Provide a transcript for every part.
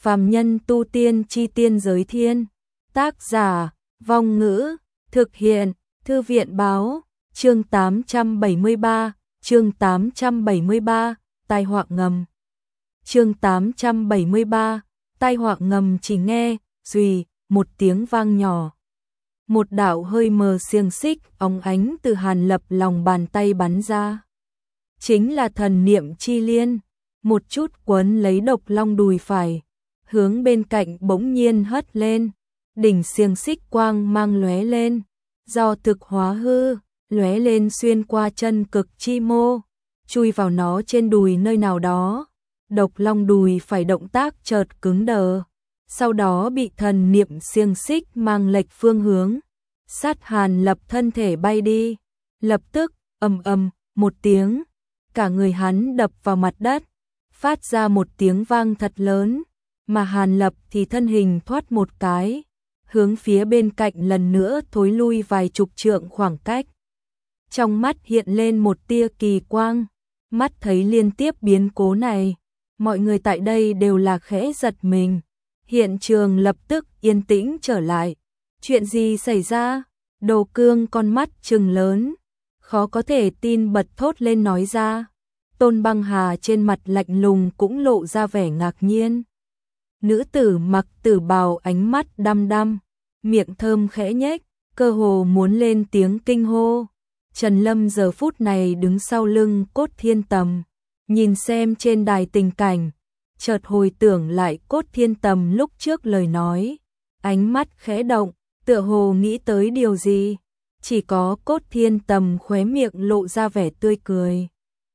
Phàm nhân tu tiên chi tiên giới thiên. Tác giả, Vong Ngữ, thực hiện, Thư viện báo, chương 873, tai họa ngầm. Chương 873, tai họa ngầm. Chỉ nghe, rùi, một tiếng vang nhỏ. Một đạo hơi mờ xiềng xích óng ánh từ Hàn Lập lòng bàn tay bắn ra. Chính là thần niệm chi liên, một chút quấn lấy Độc Long đùi phải, hướng bên cạnh bỗng nhiên hất lên, đỉnh xiềng xích quang mang lóe lên, do thực hóa hư, lóe lên xuyên qua chân cực chi mô, chui vào nó trên đùi nơi nào đó. Độc Long đùi phải động tác chợt cứng đờ, sau đó bị thần niệm xiềng xích mang lệch phương hướng, sát Hàn Lập thân thể bay đi. Lập tức, ầm ầm, một tiếng, cả người hắn đập vào mặt đất, phát ra một tiếng vang thật lớn, mà Hàn Lập thì thân hình thoát một cái, hướng phía bên cạnh lần nữa thối lui vài chục trượng khoảng cách. Trong mắt hiện lên một tia kỳ quang, mắt thấy liên tiếp biến cố này, mọi người tại đây đều là khẽ giật mình. Hiện trường lập tức yên tĩnh trở lại. Chuyện gì xảy ra? Đồ Cương con mắt trừng lớn, khó có thể tin bật thốt lên nói ra. Tôn Băng Hà trên mặt lạnh lùng cũng lộ ra vẻ ngạc nhiên. Nữ tử mặc tử bào ánh mắt đăm đăm, miệng thơm khẽ nhếch, cơ hồ muốn lên tiếng kinh hô. Trần Lâm giờ phút này đứng sau lưng Cốt Thiên Tầm, nhìn xem trên đài tình cảnh, chợt hồi tưởng lại Cốt Thiên Tầm lúc trước lời nói, ánh mắt khẽ động, tựa hồ nghĩ tới điều gì. Chỉ có Cốt Thiên Tầm khóe miệng lộ ra vẻ tươi cười,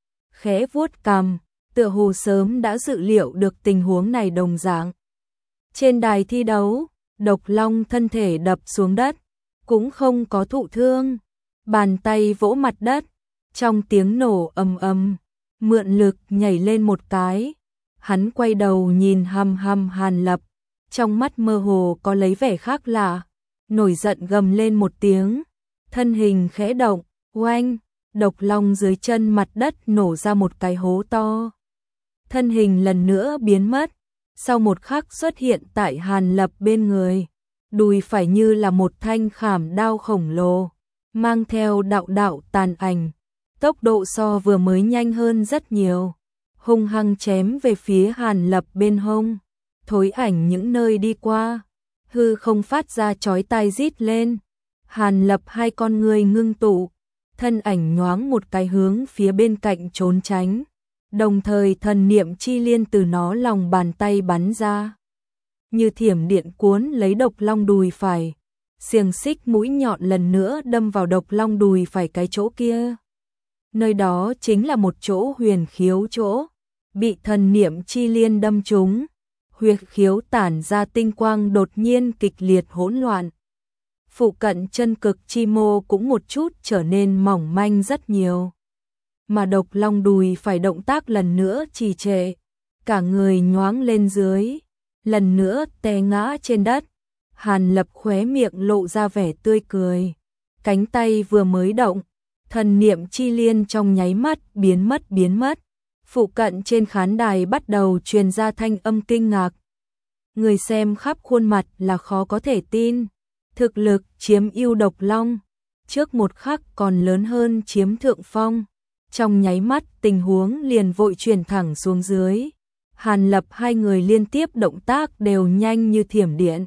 khẽ vuốt cằm, tựa hồ sớm đã dự liệu được tình huống này đồng dạng. Trên đài thi đấu, Độc Long thân thể đập xuống đất, cũng không có thụ thương, bàn tay vỗ mặt đất, trong tiếng nổ ầm ầm, mượn lực nhảy lên một cái. Hắn quay đầu nhìn hăm hăm Hàn Lập, trong mắt mơ hồ có lấy vẻ khác lạ, nổi giận gầm lên một tiếng, thân hình khẽ động, oanh, Độc Long dưới chân mặt đất nổ ra một cái hố to. Thân hình lần nữa biến mất, sau một khắc xuất hiện tại Hàn Lập bên người, đùi phải như là một thanh khảm đao khổng lồ, mang theo đạo đạo tàn ảnh, tốc độ so vừa mới nhanh hơn rất nhiều, hung hăng chém về phía Hàn Lập bên hông. Thối ảnh những nơi đi qua, hư không phát ra chói tai rít lên. Hàn Lập hai con người ngưng tụ, thân ảnh nhoáng một cái hướng phía bên cạnh trốn tránh, đồng thời thần niệm chi liên từ nó lòng bàn tay bắn ra, như thiểm điện cuốn lấy Độc Long đùi phải. Xiềng xích mũi nhọn lần nữa đâm vào Độc Long đùi phải cái chỗ kia. Nơi đó chính là một chỗ huyền khiếu chỗ, bị thần niệm chi liên đâm trúng. Huyệt khiếu tản ra tinh quang đột nhiên kịch liệt hỗn loạn. Phụ cận chân cực chi mô cũng một chút trở nên mỏng manh rất nhiều. Mà Độc Long đùi phải động tác lần nữa trì trệ, cả người nhoáng lên dưới, lần nữa té ngã trên đất. Hàn Lập khóe miệng lộ ra vẻ tươi cười, cánh tay vừa mới động, thần niệm chi liên trong nháy mắt biến mất. Phụ cận trên khán đài bắt đầu truyền ra thanh âm kinh ngạc. Người xem khắp khuôn mặt là khó có thể tin. Thực lực chiếm ưu Độc Long, trước một khắc còn lớn hơn chiếm thượng phong. Trong nháy mắt tình huống liền vội chuyển thẳng xuống dưới. Hàn Lập hai người liên tiếp động tác đều nhanh như thiểm điện.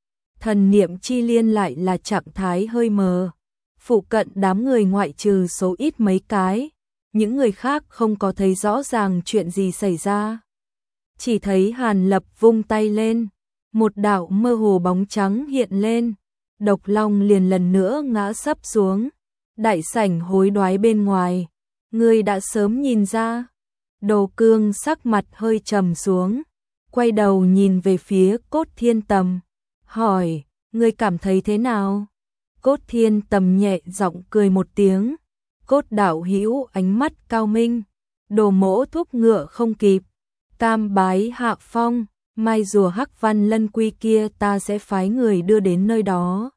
Thần niệm chi liên lại là trạng thái hơi mờ. Phụ cận đám người ngoại trừ số ít mấy cái, những người khác không có thấy rõ ràng chuyện gì xảy ra. Chỉ thấy Hàn Lập vung tay lên, một đạo mơ hồ bóng trắng hiện lên, Độc Long liền lần nữa ngã sấp xuống. Đại sảnh hối đoái bên ngoài, ngươi đã sớm nhìn ra. Đồ Cương sắc mặt hơi trầm xuống, quay đầu nhìn về phía Cốt Thiên Tầm, hỏi, ngươi cảm thấy thế nào? Cốt Thiên Tầm nhẹ giọng cười một tiếng, Cốt đạo hữu ánh mắt cao minh, Đồ mỗ thúc ngựa không kịp, cam bái hạ phong, mai rùa Hắc Văn Lân Quy kia ta sẽ phái người đưa đến nơi đó.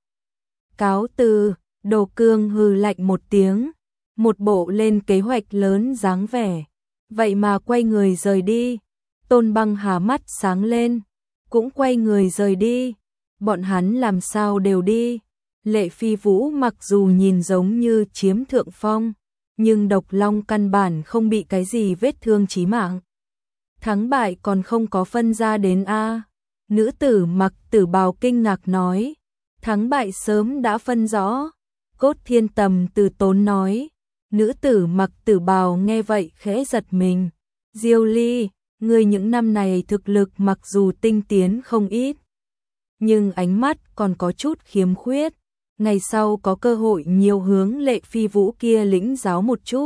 Cáo từ. Đồ Cương hừ lạnh một tiếng, một bộ lên kế hoạch lớn dáng vẻ, vậy mà quay người rời đi. Tôn Băng Hà mắt sáng lên, cũng quay người rời đi. Bọn hắn làm sao đều đi. Lệ Phi Vũ mặc dù nhìn giống như chiếm thượng phong, nhưng Độc Long căn bản không bị cái gì vết thương chí mạng. Thắng bại còn không có phân ra đến a. Nữ tử mặc tử bào kinh ngạc nói, thắng bại sớm đã phân rõ. Cốt Thiên Tầm từ tốn nói. Nữ tử mặc tử bào nghe vậy khẽ giật mình. Diêu Ly, ngươi những năm này thực lực mặc dù tinh tiến không ít, nhưng ánh mắt còn có chút khiếm khuyết. Ngày sau có cơ hội nhiều hướng Lệ Phi Vũ kia lĩnh giáo một chút.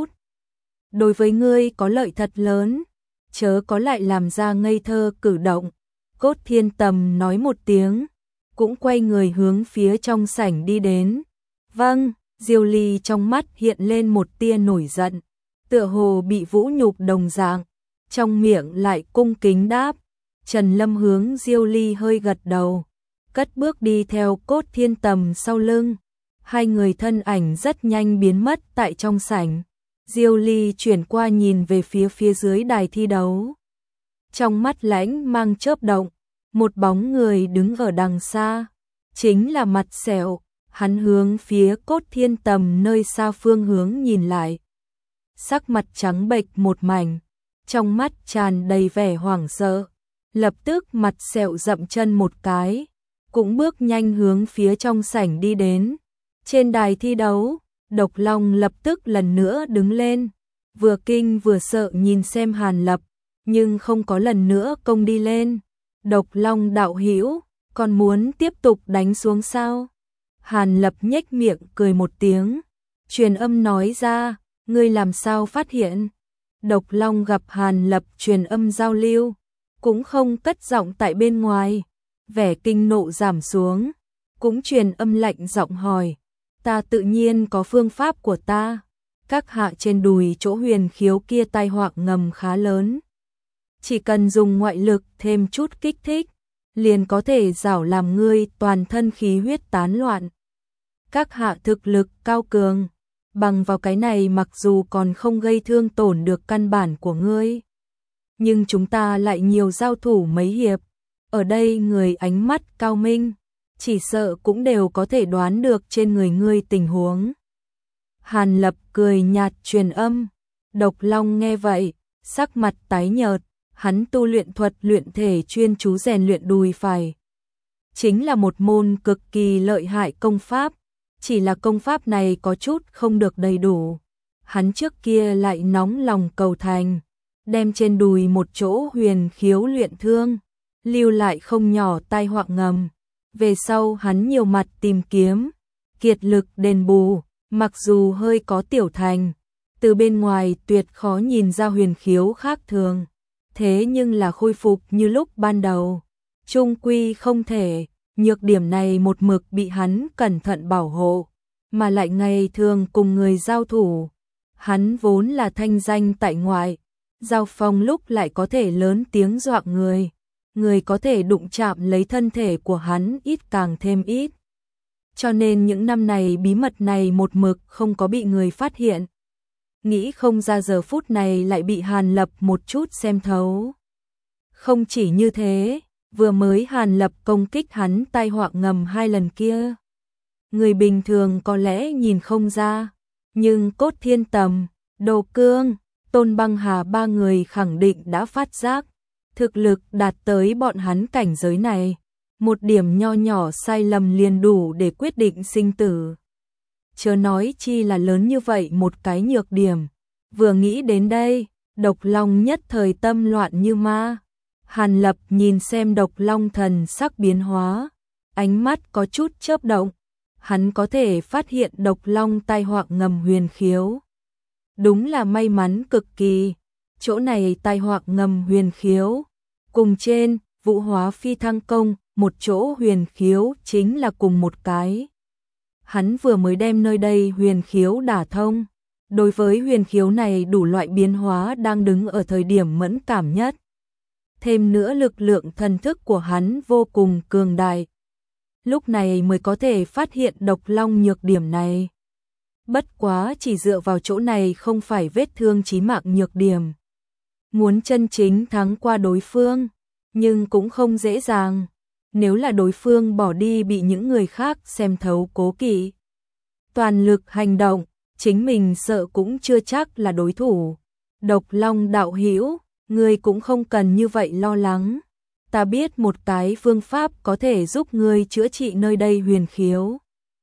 Đối với ngươi có lợi thật lớn, chớ có lại làm ra ngây thơ cử động. Cốt Thiên Tầm nói một tiếng, cũng quay người hướng phía trong sảnh đi đến. Vâng, Diêu Ly trong mắt hiện lên một tia nổi giận, tựa hồ bị vũ nhục đồng dạng, trong miệng lại cung kính đáp. Trần Lâm hướng Diêu Ly hơi gật đầu, cất bước đi theo Cốt Thiên Tầm sau lưng. Hai người thân ảnh rất nhanh biến mất tại trong sảnh. Diêu Ly chuyển qua nhìn về phía dưới đài thi đấu. Trong mắt lãnh mang chớp động, một bóng người đứng ở đằng xa, chính là Mặt Sẹo. Hắn hướng phía Cốt Thiên Tầm nơi xa phương hướng nhìn lại. Sắc mặt trắng bệch một mảnh, trong mắt tràn đầy vẻ hoảng sợ. Lập tức Mặt Sẹo dậm chân một cái, cũng bước nhanh hướng phía trong sảnh đi đến. Trên đài thi đấu, Độc Long lập tức lần nữa đứng lên, vừa kinh vừa sợ nhìn xem Hàn Lập, nhưng không có lần nữa công đi lên. Độc Long đạo hữu, còn muốn tiếp tục đánh xuống sao? Hàn Lập nhếch miệng cười một tiếng, truyền âm nói ra, ngươi làm sao phát hiện? Độc Long gặp Hàn Lập truyền âm giao lưu, cũng không cất giọng tại bên ngoài, vẻ kinh nộ giảm xuống, cũng truyền âm lạnh giọng hỏi, ta tự nhiên có phương pháp của ta. Các hạ trên đùi chỗ huyền khiếu kia tai họa ngầm khá lớn, chỉ cần dùng ngoại lực thêm chút kích thích, liền có thể rảo làm ngươi toàn thân khí huyết tán loạn. Các hạ thực lực cao cường, bằng vào cái này mặc dù còn không gây thương tổn được căn bản của ngươi, nhưng chúng ta lại nhiều giao thủ mấy hiệp, ở đây người ánh mắt cao minh, chỉ sợ cũng đều có thể đoán được trên người ngươi tình huống. Hàn Lập cười nhạt truyền âm. Độc Long nghe vậy, sắc mặt tái nhợt, hắn tu luyện thuật luyện thể chuyên chú rèn luyện đùi phải. Chính là một môn cực kỳ lợi hại công pháp, chỉ là công pháp này có chút không được đầy đủ. Hắn trước kia lại nóng lòng cầu thành, đem trên đùi một chỗ huyền khiếu luyện thương, lưu lại không nhỏ tai họa ngầm. Về sau hắn nhiều mặt tìm kiếm, kiệt lực đền bù, mặc dù hơi có tiểu thành, từ bên ngoài tuyệt khó nhìn ra huyền khiếu khác thường, thế nhưng là khôi phục như lúc ban đầu, chung quy không thể. Nhược điểm này một mực bị hắn cẩn thận bảo hộ, mà lại ngày thường cùng người giao thủ, hắn vốn là thanh danh tại ngoại, giao phong lúc lại có thể lớn tiếng dọa người, người có thể đụng chạm lấy thân thể của hắn ít càng thêm ít. Cho nên những năm này bí mật này một mực không có bị người phát hiện. Nghĩ không ra giờ phút này lại bị Hàn Lập một chút xem thấu. Không chỉ như thế, vừa mới Hàn Lập công kích hắn tai họa ngầm 2 lần kia, người bình thường có lẽ nhìn không ra, nhưng Cốt Thiên Tầm, Đồ Cương, Tôn Băng Hà 3 người khẳng định đã phát giác, thực lực đạt tới bọn hắn cảnh giới này, một điểm nho nhỏ sai lầm liền đủ để quyết định sinh tử. Chớ nói chi là lớn như vậy một cái nhược điểm. Vừa nghĩ đến đây, Độc Long nhất thời tâm loạn như ma. Hàn Lập nhìn xem Độc Long thần sắc biến hóa, ánh mắt có chút chớp động, hắn có thể phát hiện Độc Long tai họa ngầm huyền khiếu. Đúng là may mắn cực kỳ, chỗ này tai họa ngầm huyền khiếu, cùng trên Vũ Hóa Phi Thăng Công, một chỗ huyền khiếu chính là cùng một cái. Hắn vừa mới đem nơi đây huyền khiếu đả thông, đối với huyền khiếu này đủ loại biến hóa đang đứng ở thời điểm mẫn cảm nhất. Thêm nữa lực lượng thần thức của hắn vô cùng cường đại, lúc này mới có thể phát hiện Độc Long nhược điểm này. Bất quá chỉ dựa vào chỗ này không phải vết thương chí mạng nhược điểm. Muốn chân chính thắng qua đối phương, nhưng cũng không dễ dàng. Nếu là đối phương bỏ đi bị những người khác xem thấu cố kỵ, toàn lực hành động, chính mình sợ cũng chưa chắc là đối thủ. Độc Long đạo hữu, ngươi cũng không cần như vậy lo lắng. Ta biết một cái phương pháp có thể giúp ngươi chữa trị nơi đây huyền khiếu.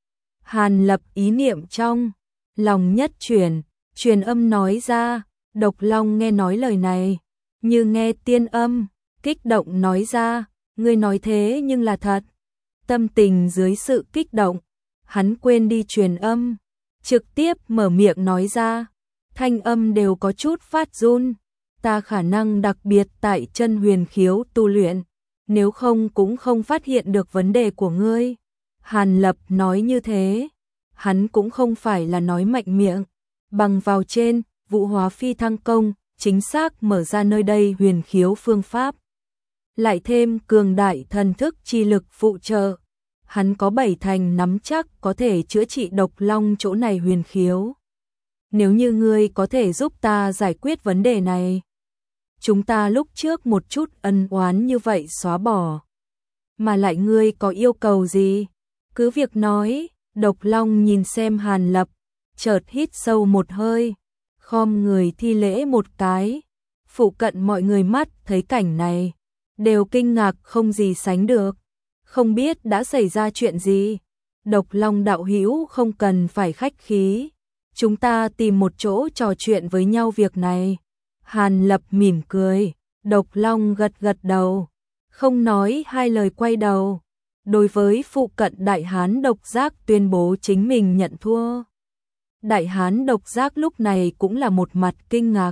Hàn Lập ý niệm trong lòng nhất chuyển, truyền âm nói ra. Độc Long nghe nói lời này, như nghe tiên âm, kích động nói ra, ngươi nói thế nhưng là thật. Tâm tình dưới sự kích động, hắn quên đi truyền âm, trực tiếp mở miệng nói ra, thanh âm đều có chút phát run. Ta khả năng đặc biệt tại chân huyền khiếu tu luyện, nếu không cũng không phát hiện được vấn đề của ngươi. Hàn Lập nói như thế, hắn cũng không phải là nói mạnh miệng, bằng vào trên Vũ Hóa Phi Thăng Công, chính xác mở ra nơi đây huyền khiếu phương pháp. Lại thêm cường đại thần thức chi lực phụ trợ, hắn có 7 thành nắm chắc có thể chữa trị Độc Long chỗ này huyền khiếu. Nếu như ngươi có thể giúp ta giải quyết vấn đề này, chúng ta lúc trước một chút ân oán như vậy xóa bỏ. Mà lại ngươi có yêu cầu gì? Cứ việc nói. Độc Long nhìn xem Hàn Lập, chợt hít sâu một hơi, khom người thi lễ một cái. Phụ cận mọi người mắt thấy cảnh này, đều kinh ngạc không gì sánh được, không biết đã xảy ra chuyện gì. Độc Long đạo hữu không cần phải khách khí, chúng ta tìm một chỗ trò chuyện với nhau việc này. Hàn Lập mỉm cười, Độc Long gật gật đầu, không nói hai lời quay đầu. Đối với phụ cận Đại Hán Độc Giác tuyên bố chính mình nhận thua. Đại Hán Độc Giác lúc này cũng là một mặt kinh ngạc.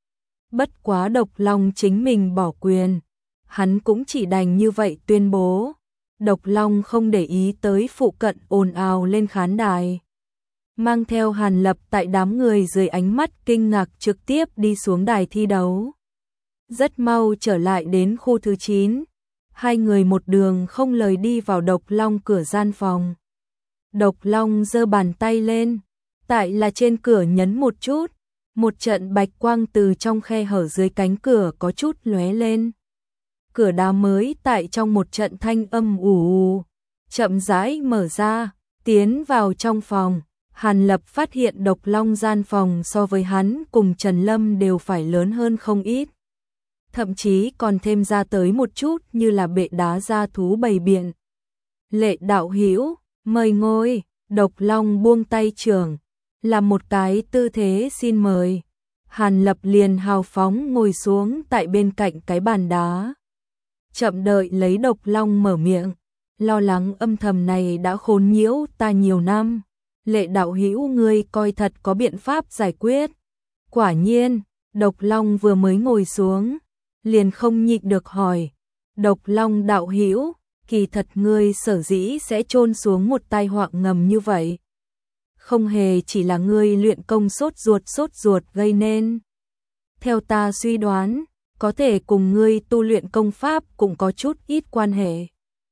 Bất quá Độc Long chính mình bỏ quyền, hắn cũng chỉ đành như vậy tuyên bố. Độc Long không để ý tới phụ cận ồn ào lên khán đài, mang theo Hàn Lập tại đám người dưới ánh mắt kinh ngạc trực tiếp đi xuống đài thi đấu. Rất mau trở lại đến khu thứ 9. Hai người một đường không lời đi vào Độc Long cửa gian phòng. Độc Long giơ bàn tay lên, tại là trên cửa nhấn một chút, một trận bạch quang từ trong khe hở dưới cánh cửa có chút lóe lên. Cửa đá mới tại trong một trận thanh âm ù chậm rãi mở ra, tiến vào trong phòng. Hàn Lập phát hiện Độc Long gian phòng so với hắn cùng Trần Lâm đều phải lớn hơn không ít. Thậm chí còn thêm ra tới một chút như là bệ đá gia thú bày biện. Lệ đạo hữu, mời ngồi. Độc Long buông tay trưởng, làm một cái tư thế xin mời. Hàn Lập liền hào phóng ngồi xuống tại bên cạnh cái bàn đá. Chậm đợi lấy Độc Long mở miệng, lo lắng âm thầm này đã khốn nhiễu ta nhiều năm. Lệ đạo hữu ngươi coi thật có biện pháp giải quyết. Quả nhiên, Độc Long vừa mới ngồi xuống, liền không nhịn được hỏi, Độc Long đạo hữu, kỳ thật ngươi sở dĩ sẽ chôn xuống một tai họa ngầm như vậy, không hề chỉ là ngươi luyện công sốt ruột gây nên. Theo ta suy đoán, có thể cùng ngươi tu luyện công pháp cũng có chút ít quan hệ.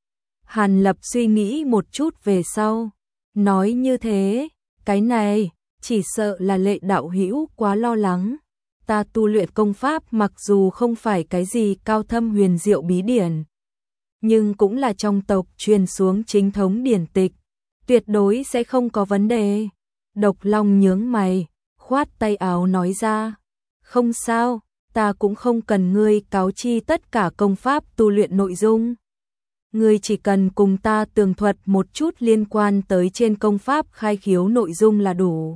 Hàn Lập suy nghĩ một chút về sau, nói như thế, cái này, chỉ sợ là Lệ đạo hữu quá lo lắng. Ta tu luyện công pháp mặc dù không phải cái gì cao thâm huyền diệu bí điển, nhưng cũng là trong tộc truyền xuống chính thống điển tịch, tuyệt đối sẽ không có vấn đề. Độc Long nhướng mày, khoát tay áo nói ra, không sao, ta cũng không cần ngươi cáo chi tất cả công pháp tu luyện nội dung. Ngươi chỉ cần cùng ta tường thuật một chút liên quan tới trên công pháp khai khiếu nội dung là đủ.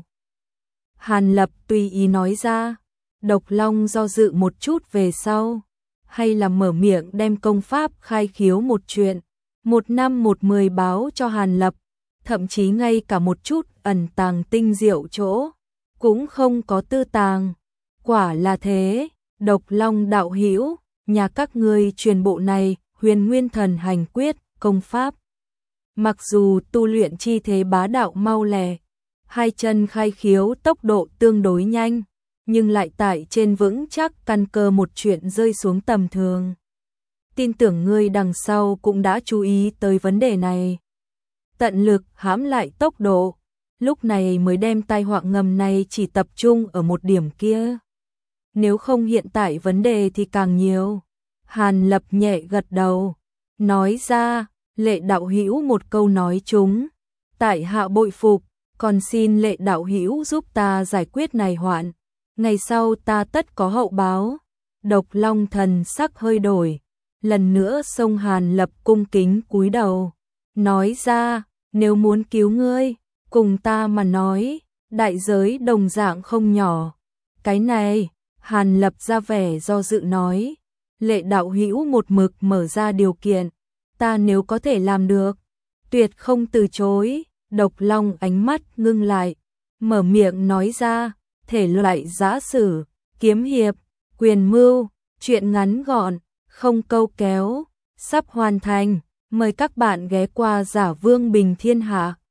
Hàn Lập tùy ý nói ra. Độc Long do dự một chút về sau, hay là mở miệng đem công pháp khai khiếu một chuyện, 1 năm 1 10 báo cho Hàn Lập, thậm chí ngay cả một chút ẩn tàng tinh diệu chỗ, cũng không có tư tàng. Quả là thế, Độc Long đạo hữu, nhà các ngươi truyền bộ này, Huyền Nguyên Thần Hành Quyết, công pháp. Mặc dù tu luyện chi thế bá đạo mau lẹ, hai chân khai khiếu tốc độ tương đối nhanh, nhưng lại tại trên vững chắc căn cơ một chuyện rơi xuống tầm thường. Tin tưởng ngươi đằng sau cũng đã chú ý tới vấn đề này. Tận lực hãm lại tốc độ, lúc này mới đem tai họa ngầm này chỉ tập trung ở một điểm kia. Nếu không hiện tại vấn đề thì càng nhiều. Hàn Lập nhẹ gật đầu, nói ra, Lệ đạo hữu một câu nói chúng, tại hạ bội phục, còn xin Lệ đạo hữu giúp ta giải quyết này hoạn, ngày sau ta tất có hậu báo. Độc Long thần sắc hơi đổi, lần nữa xông Hàn Lập cung kính cúi đầu, nói ra, nếu muốn cứu ngươi, cùng ta mà nói, đại giới đồng dạng không nhỏ. Cái này, Hàn Lập ra vẻ do dự nói, Lệ đạo hữu một mực mở ra điều kiện, ta nếu có thể làm được, tuyệt không từ chối. Độc Long ánh mắt ngưng lại, mở miệng nói ra, thể loại giã sử, kiếm hiệp, quyền mưu, chuyện ngắn gọn, không câu kéo, sắp hoàn thành, mời các bạn ghé qua Giả Vương Bình Thiên Hạ.